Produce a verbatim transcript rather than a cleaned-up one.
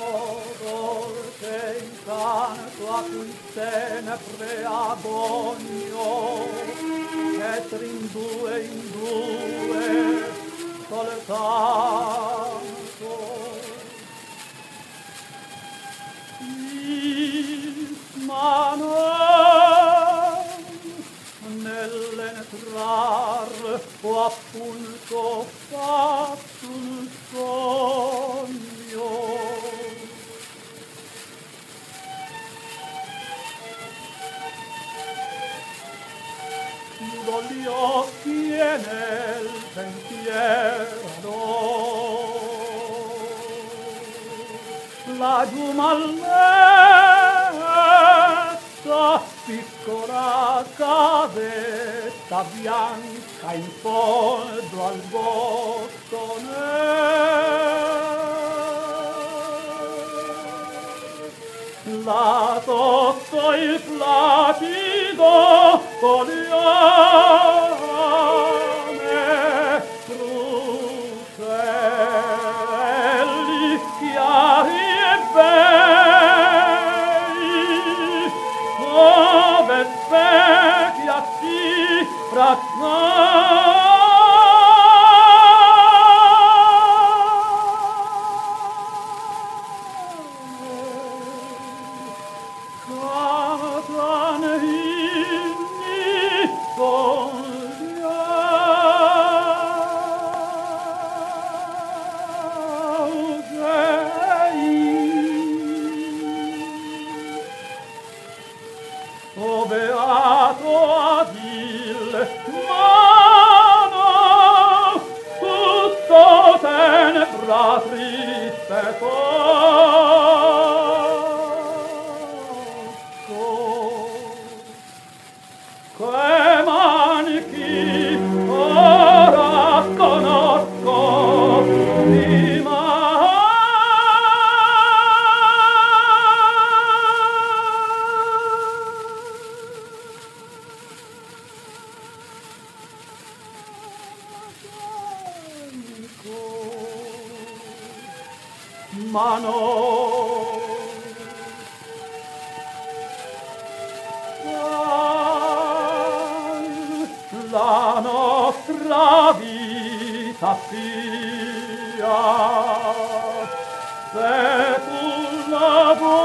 dolce incanto a cui sempre agonio, essere in due in due soltanto. Ma non nell'entrar ho appunto fatto un sogno. Chiudo gli occhi e nel pensiero laggiù malletta, piccola casetta bianca in fondo al bottone. Là sotto il placido foliame fruselli chiari e bei, dove specchia si frasna. O beato adil mano, tutto tenebra triste poco, che manichi ora conosco prima. Ma no, la nostra vita sia se tu la vuoi.